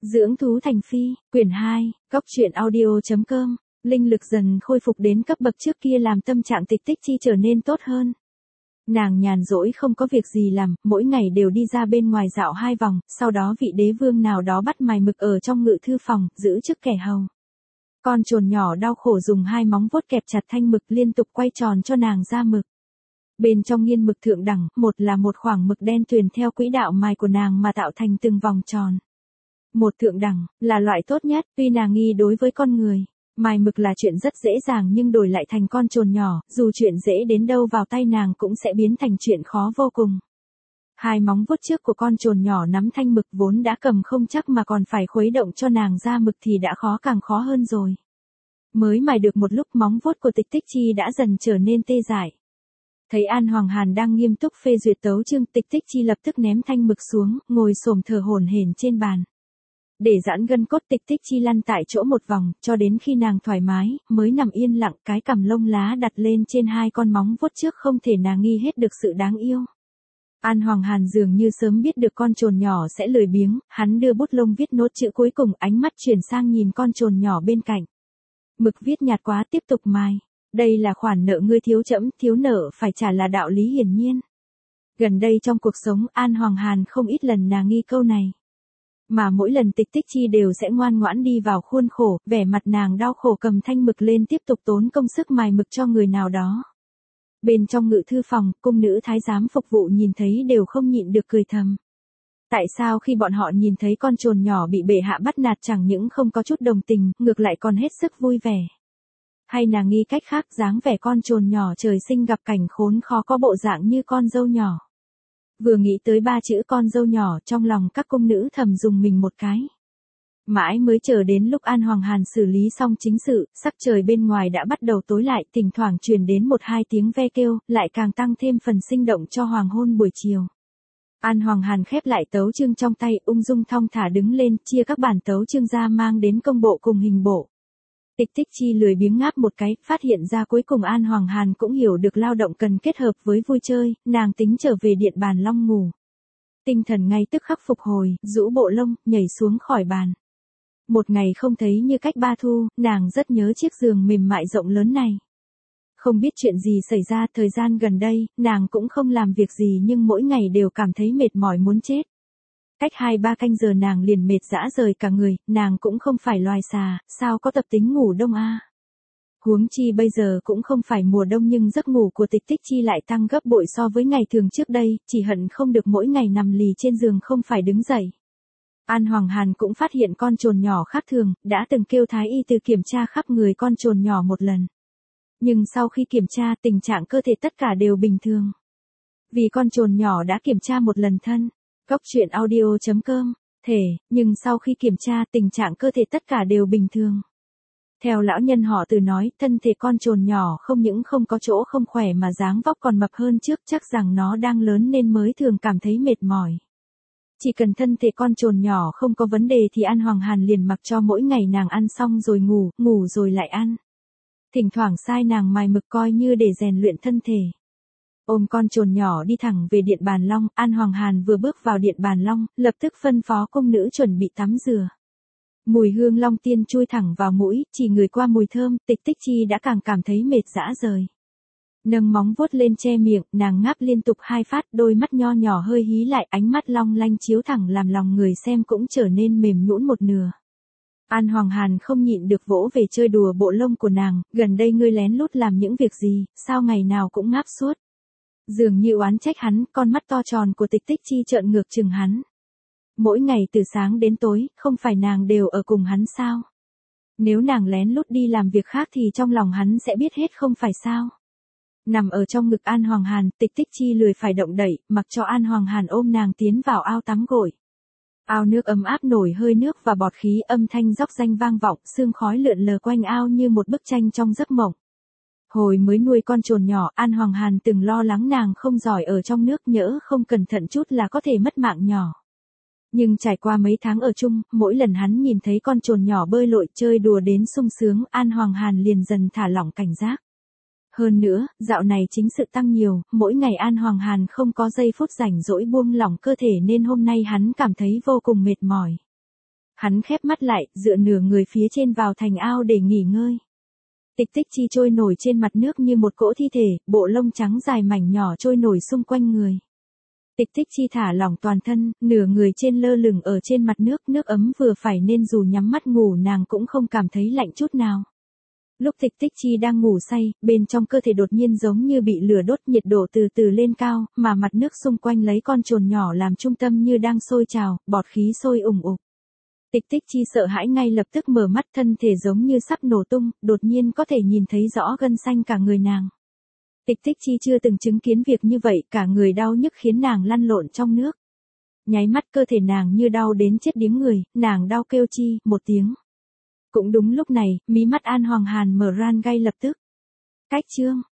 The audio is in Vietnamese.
Dưỡng thú thành phi, quyển 2, Cóc truyện audio.com, linh lực dần khôi phục đến cấp bậc trước kia làm tâm trạng Tịch Tích Chi trở nên tốt hơn. Nàng nhàn rỗi không có việc gì làm, mỗi ngày đều đi ra bên ngoài dạo 2 vòng, sau đó vị đế vương nào đó bắt mài mực ở trong ngự thư phòng, giữ chức kẻ hầu. Con trồn nhỏ đau khổ dùng 2 móng vuốt kẹp chặt thanh mực liên tục quay tròn cho nàng ra mực. Bên trong nghiên mực thượng đẳng, một là một khoảng mực đen tuyền theo quỹ đạo mài của nàng mà tạo thành từng vòng tròn. Một thượng đẳng, là loại tốt nhất, tuy nàng nghi đối với con người. Mài mực là chuyện rất dễ dàng nhưng đổi lại thành con trồn nhỏ, dù chuyện dễ đến đâu vào tay nàng cũng sẽ biến thành chuyện khó vô cùng. 2 móng vuốt trước của con trồn nhỏ nắm thanh mực vốn đã cầm không chắc mà còn phải khuấy động cho nàng ra mực thì đã khó càng khó hơn rồi. Mới mài được một lúc móng vuốt của Tịch Tích Chi đã dần trở nên tê dại. Thấy An Hoàng Hàn đang nghiêm túc phê duyệt tấu chương, Tịch Tích Chi lập tức ném thanh mực xuống, ngồi xổm thở hổn hển trên bàn. Để giãn gân cốt, Tịch Tích Chi lăn tại chỗ một vòng, cho đến khi nàng thoải mái, mới nằm yên lặng, cái cằm lông lá đặt lên trên 2 con móng vuốt trước không thể nàng nghi hết được sự đáng yêu. An Hoàng Hàn dường như sớm biết được con trồn nhỏ sẽ lười biếng, hắn đưa bút lông viết nốt chữ cuối cùng, ánh mắt chuyển sang nhìn con trồn nhỏ bên cạnh. Mực viết nhạt quá, tiếp tục mài. Đây là khoản nợ ngươi thiếu trẫm, thiếu nợ phải trả là đạo lý hiển nhiên. Gần đây trong cuộc sống, An Hoàng Hàn không ít lần nàng nghi câu này. Mà mỗi lần Tịch Tích Chi đều sẽ ngoan ngoãn đi vào khuôn khổ, vẻ mặt nàng đau khổ cầm thanh mực lên tiếp tục tốn công sức mài mực cho người nào đó. Bên trong ngự thư phòng, cung nữ thái giám phục vụ nhìn thấy đều không nhịn được cười thầm. Tại sao khi bọn họ nhìn thấy con trồn nhỏ bị bệ hạ bắt nạt chẳng những không có chút đồng tình, ngược lại còn hết sức vui vẻ. Hay nàng nghi cách khác, dáng vẻ con trồn nhỏ trời sinh gặp cảnh khốn khó có bộ dạng như con dâu nhỏ. Vừa nghĩ tới 3 chữ con dâu nhỏ, trong lòng các cung nữ thầm dùng mình một cái. Mãi mới chờ đến lúc An Hoàng Hàn xử lý xong chính sự, sắc trời bên ngoài đã bắt đầu tối lại, thỉnh thoảng truyền đến 1-2 tiếng ve kêu, lại càng tăng thêm phần sinh động cho hoàng hôn buổi chiều. An Hoàng Hàn khép lại tấu chương trong tay, ung dung thong thả đứng lên, chia các bản tấu chương ra mang đến công bộ cùng hình bộ. Tịch Tích Chi lười biếng ngáp một cái, phát hiện ra cuối cùng An Hoàng Hàn cũng hiểu được lao động cần kết hợp với vui chơi, nàng tính trở về điện bàn long ngủ. Tinh thần ngay tức khắc phục hồi, rũ bộ lông, nhảy xuống khỏi bàn. Một ngày không thấy như cách 3 thu, nàng rất nhớ chiếc giường mềm mại rộng lớn này. Không biết chuyện gì xảy ra, thời gian gần đây, nàng cũng không làm việc gì nhưng mỗi ngày đều cảm thấy mệt mỏi muốn chết. Cách 2-3 canh giờ nàng liền mệt rã rời cả người, nàng cũng không phải loài xà, sao có tập tính ngủ đông a? Huống chi bây giờ cũng không phải mùa đông nhưng giấc ngủ của Tịch Tích Chi lại tăng gấp bội so với ngày thường trước đây, chỉ hận không được mỗi ngày nằm lì trên giường không phải đứng dậy. An Hoàng Hàn cũng phát hiện con trồn nhỏ khác thường, đã từng kêu thái y từ kiểm tra khắp người con trồn nhỏ một lần. Nhưng sau khi kiểm tra, tình trạng cơ thể tất cả đều bình thường. Vì con trồn nhỏ đã kiểm tra một lần thân. Cóc truyện audio.com, nhưng sau khi kiểm tra tình trạng cơ thể tất cả đều bình thường. Theo lão nhân họ Từ nói, thân thể con trồn nhỏ không những không có chỗ không khỏe mà dáng vóc còn mập hơn trước, chắc rằng nó đang lớn nên mới thường cảm thấy mệt mỏi. Chỉ cần thân thể con trồn nhỏ không có vấn đề thì An Hoàng Hàn liền mặc cho mỗi ngày nàng ăn xong rồi ngủ, ngủ rồi lại ăn. Thỉnh thoảng sai nàng mài mực coi như để rèn luyện thân thể. Ôm con trồn nhỏ đi thẳng về điện bàn long, An Hoàng Hàn vừa bước vào điện bàn long, lập tức phân phó cung nữ chuẩn bị tắm rửa. Mùi hương long tiên chui thẳng vào mũi, chỉ ngửi qua mùi thơm, Tịch Tích Chi đã càng cảm thấy mệt rã rời. Nâng móng vuốt lên che miệng, nàng ngáp liên tục 2 phát, đôi mắt nho nhỏ hơi hí lại, ánh mắt long lanh chiếu thẳng làm lòng người xem cũng trở nên mềm nhũn một nửa. An Hoàng Hàn không nhịn được vỗ về chơi đùa bộ lông của nàng, gần đây ngươi lén lút làm những việc gì, sao ngày nào cũng ngáp suốt. Dường như oán trách hắn, con mắt to tròn của Tịch Tích Chi trợn ngược chừng hắn. Mỗi ngày từ sáng đến tối, không phải nàng đều ở cùng hắn sao? Nếu nàng lén lút đi làm việc khác thì trong lòng hắn sẽ biết hết không phải sao? Nằm ở trong ngực An Hoàng Hàn, Tịch Tích Chi lười phải động đậy, mặc cho An Hoàng Hàn ôm nàng tiến vào ao tắm gội. Ao nước ấm áp nổi hơi nước và bọt khí, âm thanh róc rách vang vọng, sương khói lượn lờ quanh ao như một bức tranh trong giấc mộng. Hồi mới nuôi con trồn nhỏ, An Hoàng Hàn từng lo lắng nàng không giỏi ở trong nước, nhỡ không cẩn thận chút là có thể mất mạng nhỏ. Nhưng trải qua mấy tháng ở chung, mỗi lần hắn nhìn thấy con trồn nhỏ bơi lội chơi đùa đến sung sướng, An Hoàng Hàn liền dần thả lỏng cảnh giác. Hơn nữa, dạo này chính sự tăng nhiều, mỗi ngày An Hoàng Hàn không có giây phút rảnh rỗi buông lỏng cơ thể nên hôm nay hắn cảm thấy vô cùng mệt mỏi. Hắn khép mắt lại, dựa nửa người phía trên vào thành ao để nghỉ ngơi. Tịch Tích Chi trôi nổi trên mặt nước như một cỗ thi thể, bộ lông trắng dài mảnh nhỏ trôi nổi xung quanh người. Tịch Tích Chi thả lỏng toàn thân, nửa người trên lơ lửng ở trên mặt nước, nước ấm vừa phải nên dù nhắm mắt ngủ nàng cũng không cảm thấy lạnh chút nào. Lúc Tịch Tích Chi đang ngủ say, bên trong cơ thể đột nhiên giống như bị lửa đốt, nhiệt độ từ từ lên cao, mà mặt nước xung quanh lấy con chồn nhỏ làm trung tâm như đang sôi trào, bọt khí sôi ủng ục. Tịch Tích Chi sợ hãi ngay lập tức mở mắt, thân thể giống như sắp nổ tung, đột nhiên có thể nhìn thấy rõ gân xanh cả người nàng. Tịch Tích Chi chưa từng chứng kiến việc như vậy, cả người đau nhức khiến nàng lăn lộn trong nước. Nháy mắt cơ thể nàng như đau đến chết điếng người, nàng đau kêu chi một tiếng. Cũng đúng lúc này, mí mắt An Hoàng Hàn mở ran ngay lập tức. Cách chương